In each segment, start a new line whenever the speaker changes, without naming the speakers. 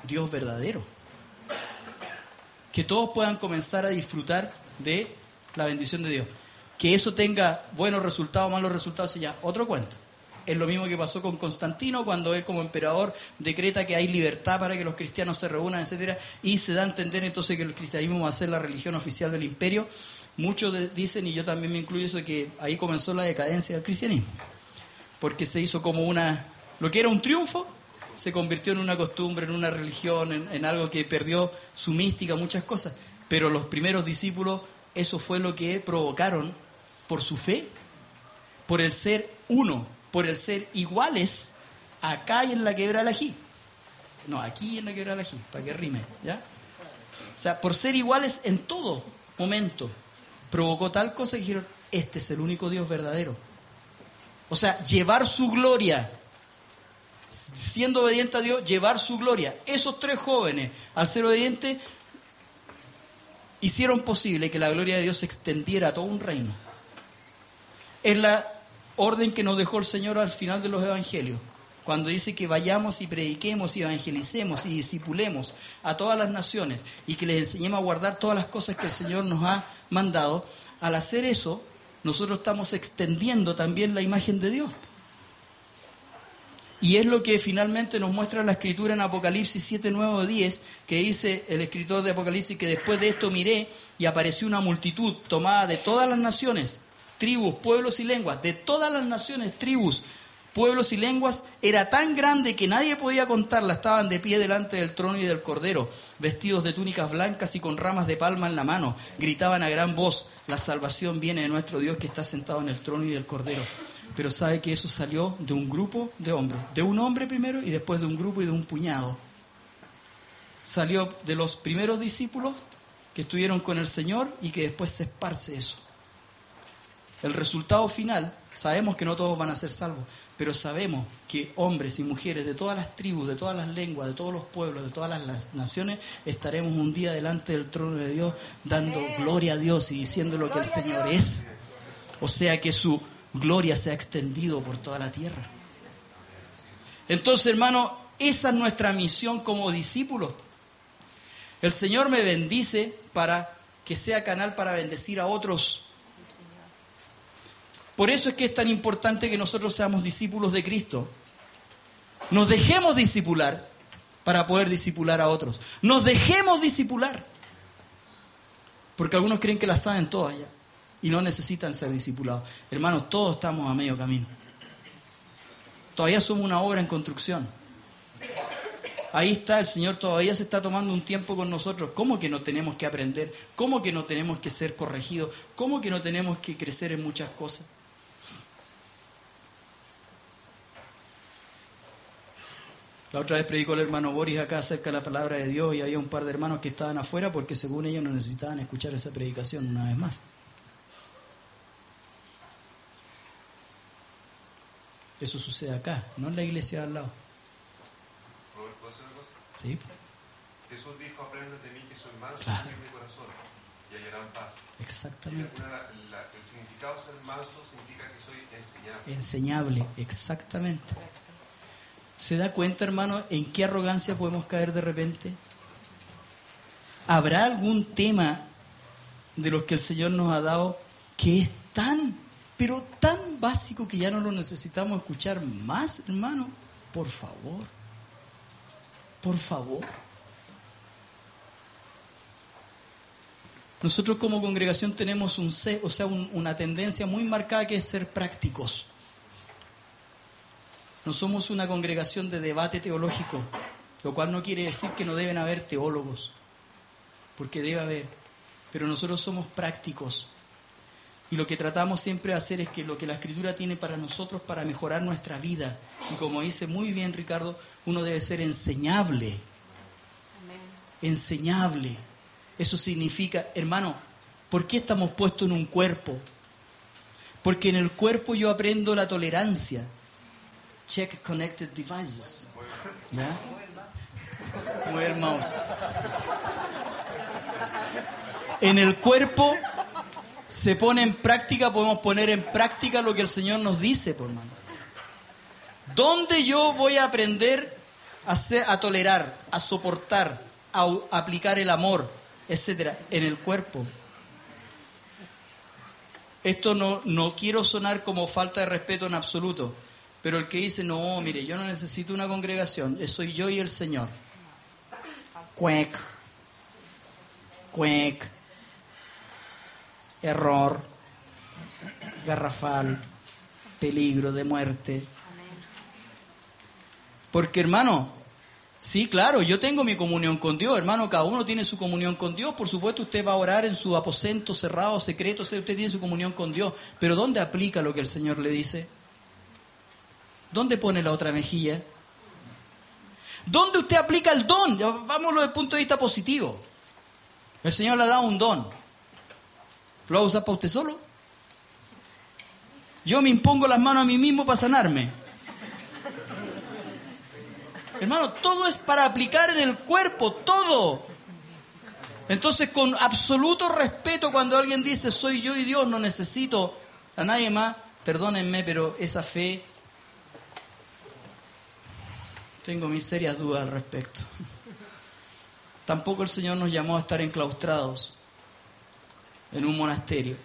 Dios verdadero. Que todos puedan comenzar a disfrutar de la bendición de Dios. Que eso tenga buenos resultados o malos resultados, ya otro cuento. Es lo mismo que pasó con Constantino cuando él como emperador decreta que hay libertad para que los cristianos se reúnan, etcétera, y se da a entender entonces que el cristianismo va a ser la religión oficial del imperio. Muchos dicen, y yo también me incluyo eso, que ahí comenzó la decadencia del cristianismo, porque se hizo como lo que era un triunfo, se convirtió en una costumbre, en una religión, en algo que perdió su mística, muchas cosas. Pero los primeros discípulos, eso fue lo que provocaron por su fe, por el ser uno, por el ser iguales acá y en la Quebrada del Ají. No, aquí en la Quebrada del Ají, para que rime, ¿ya? O sea, por ser iguales en todo momento, provocó tal cosa que dijeron, este es el único Dios verdadero. O sea, llevar su gloria, siendo obediente a Dios, llevar su gloria. Esos 3 jóvenes, al ser obedientes, hicieron posible que la gloria de Dios se extendiera a todo un reino. Es la orden que nos dejó el Señor al final de los evangelios, cuando dice que vayamos y prediquemos y evangelicemos y discipulemos a todas las naciones y que les enseñemos a guardar todas las cosas que el Señor nos ha mandado. Al hacer eso, nosotros estamos extendiendo también la imagen de Dios. Y es lo que finalmente nos muestra la Escritura en Apocalipsis 7, 9 o 10, que dice el escritor de Apocalipsis que después de esto miré y apareció una multitud tomada de todas las naciones, tribus, pueblos y lenguas, de todas las naciones, tribus, pueblos y lenguas, era tan grande que nadie podía contarla. Estaban de pie delante del trono y del Cordero, vestidos de túnicas blancas y con ramas de palma en la mano. Gritaban a gran voz, la salvación viene de nuestro Dios que está sentado en el trono y del Cordero. Pero sabe que eso salió de un grupo de hombres, de un hombre primero y después de un grupo y de un puñado. Salió de los primeros discípulos que estuvieron con el Señor y que después se esparce eso. El resultado final, sabemos que no todos van a ser salvos, pero sabemos que hombres y mujeres de todas las tribus, de todas las lenguas, de todos los pueblos, de todas las naciones, estaremos un día delante del trono de Dios dando gloria a Dios y diciendo lo que el Señor es. O sea que su gloria se ha extendido por toda la tierra. Entonces, hermano, esa es nuestra misión como discípulos. El Señor me bendice para que sea canal para bendecir a otros. Por eso es que es tan importante que nosotros seamos discípulos de Cristo. Nos dejemos discipular para poder discipular a otros. Nos dejemos discipular. Porque algunos creen que la saben todas ya y no necesitan ser discipulados. Hermanos, todos estamos a medio camino. Todavía somos una obra en construcción. Ahí está, el Señor todavía se está tomando un tiempo con nosotros. ¿Cómo que no tenemos que aprender? ¿Cómo que no tenemos que ser corregidos? ¿Cómo que no tenemos que crecer en muchas cosas? La otra vez predicó el hermano Boris acá acerca de la palabra de Dios y había un par de hermanos que estaban afuera porque según ellos no necesitaban escuchar esa predicación una vez más. Eso sucede acá, no en la iglesia de al lado.
¿Puedo hacer una cosa?
Sí.
Jesús dijo, aprendan de mí que soy manso
Claro.
y humilde de corazón y hallarán paz.
Exactamente.
El significado de ser manso significa que soy enseñable.
Enseñable, exactamente. ¿Se da cuenta, hermano, en qué arrogancia podemos caer de repente? ¿Habrá algún tema de los que el Señor nos ha dado que es tan, pero tan básico que ya no lo necesitamos escuchar más, hermano? Por favor. Por favor. Nosotros como congregación tenemos una tendencia muy marcada que es ser prácticos. No somos una congregación de debate teológico, lo cual no quiere decir que no deben haber teólogos, porque debe haber, pero nosotros somos prácticos. Y lo que tratamos siempre de hacer es que lo que la Escritura tiene para nosotros para mejorar nuestra vida. Y como dice muy bien Ricardo, uno debe ser enseñable. Amén. Enseñable. Eso significa, hermano, ¿por qué estamos puestos en un cuerpo? Porque en el cuerpo yo aprendo la tolerancia. Check connected devices. ¿Ya? Mueve el mouse. En el cuerpo se pone en práctica, podemos poner en práctica lo que el Señor nos dice, por hermano. ¿Dónde yo voy a aprender a tolerar, a soportar, a aplicar el amor, etcétera, en el cuerpo. Esto no quiero sonar como falta de respeto en absoluto, pero el que dice, no, mire, yo no necesito una congregación, soy yo y el Señor. Cuec. Error. Garrafal. Peligro de muerte. Porque, hermano, sí, claro, yo tengo mi comunión con Dios, hermano, cada uno tiene su comunión con Dios. Por supuesto, usted va a orar en su aposento cerrado, secreto, usted tiene su comunión con Dios. Pero ¿dónde aplica lo que el Señor le dice? ¿Dónde pone la otra mejilla? ¿Dónde usted aplica el don? Vámonos desde el punto de vista positivo. El Señor le ha dado un don. ¿Lo va a usar para usted solo? Yo me impongo las manos a mí mismo para sanarme. Hermano, todo es para aplicar en el cuerpo, todo. Entonces, con absoluto respeto, cuando alguien dice, soy yo y Dios, no necesito a nadie más, perdónenme, pero esa fe, tengo mis serias dudas al respecto. Tampoco el Señor nos llamó a estar enclaustrados en un monasterio.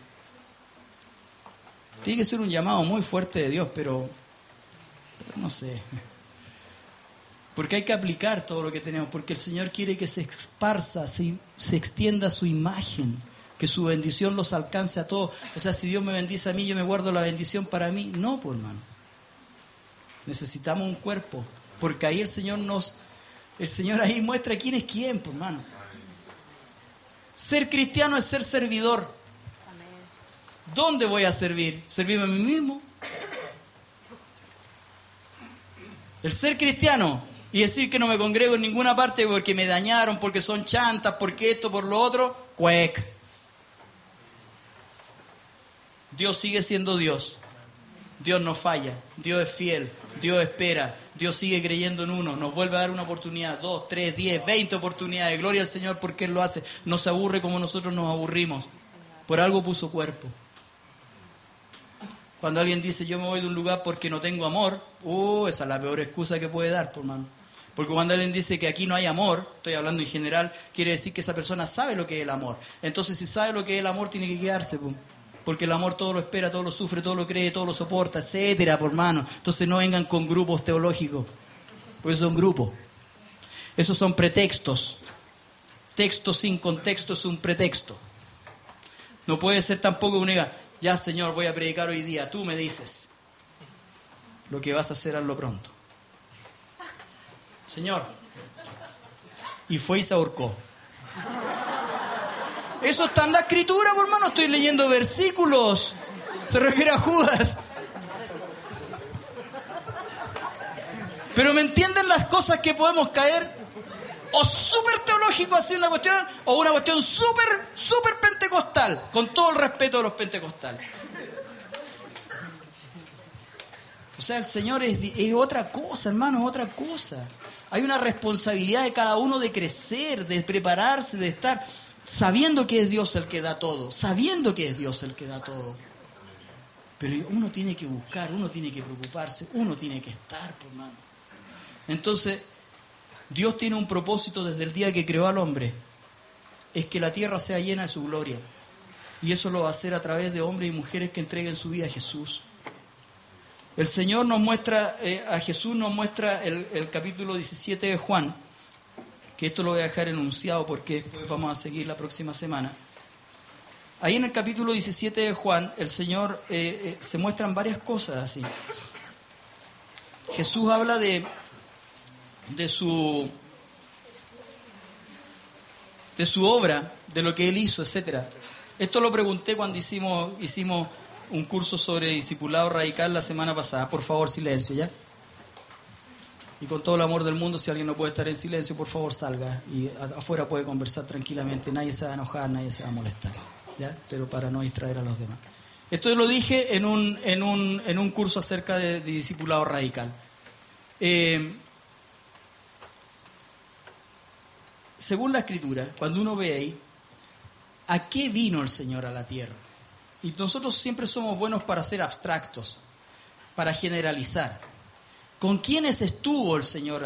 Tiene que ser un llamado muy fuerte de Dios, pero no sé. Porque hay que aplicar todo lo que tenemos, porque el Señor quiere que se esparza, se extienda su imagen, que su bendición los alcance a todos. O sea, si Dios me bendice a mí, yo me guardo la bendición para mí. No, pues, hermano. Necesitamos un cuerpo, porque ahí el Señor ahí muestra quién es quién, pues, hermano. Ser cristiano es ser servidor. ¿Dónde voy a servir? ¿Servirme a mí mismo? El ser cristiano y decir que no me congrego en ninguna parte porque me dañaron, porque son chantas, porque esto, por lo otro, cuec. Dios sigue siendo Dios. Dios no falla. Dios es fiel. Dios espera. Dios sigue creyendo en uno. Nos vuelve a dar una oportunidad, 2, 3, 10, 20 oportunidades. Gloria al Señor porque Él lo hace. No se aburre como nosotros nos aburrimos. Por algo puso cuerpo. Cuando alguien dice, yo me voy de un lugar porque no tengo amor, esa es la peor excusa que puede dar, por mano. Porque cuando alguien dice que aquí no hay amor, estoy hablando en general, quiere decir que esa persona sabe lo que es el amor. Entonces, si sabe lo que es el amor, tiene que quedarse, porque el amor todo lo espera, todo lo sufre, todo lo cree, todo lo soporta, etcétera, por mano. Entonces, no vengan con grupos teológicos, porque esos son grupos. Esos son pretextos. Texto sin contexto es un pretexto. No puede ser tampoco que uno diga, ya, Señor, voy a predicar hoy día. Tú me dices lo que vas a hacer, hazlo pronto. Señor. Y fue y se ahorcó. Eso está en la Escritura, por hermano. Estoy leyendo versículos. Se refiere a Judas. Pero ¿me entienden las cosas que podemos caer? O súper teológico, así una cuestión, o una cuestión súper pentecostal, con todo el respeto de los pentecostales. O sea, el Señor es otra cosa, hermano, es otra cosa. Hay una responsabilidad de cada uno de crecer, de prepararse, de estar sabiendo que es Dios el que da todo, sabiendo que es Dios el que da todo. Pero uno tiene que buscar, uno tiene que preocuparse, uno tiene que estar, hermano. Entonces, Dios tiene un propósito desde el día que creó al hombre, es que la tierra sea llena de su gloria. Y eso lo va a hacer a través de hombres y mujeres que entreguen su vida a Jesús. El Señor nos muestra, a Jesús nos muestra el capítulo 17 de Juan, que esto lo voy a dejar enunciado porque después vamos a seguir la próxima semana. Ahí en el capítulo 17 de Juan, el Señor se muestran varias cosas así. Jesús habla de su obra, de lo que Él hizo, etcétera. Esto lo pregunté cuando hicimos un curso sobre discipulado radical la semana pasada. Por favor, silencio, ¿ya? Y con todo el amor del mundo, si alguien no puede estar en silencio, por favor salga. Y afuera puede conversar tranquilamente. Nadie se va a enojar, nadie se va a molestar, ¿ya? Pero para no distraer a los demás. Esto lo dije en un curso acerca de discipulado radical. Según la Escritura, cuando uno ve ahí, ¿a qué vino el Señor a la tierra? Y nosotros siempre somos buenos para ser abstractos, para generalizar. ¿Con quiénes estuvo el Señor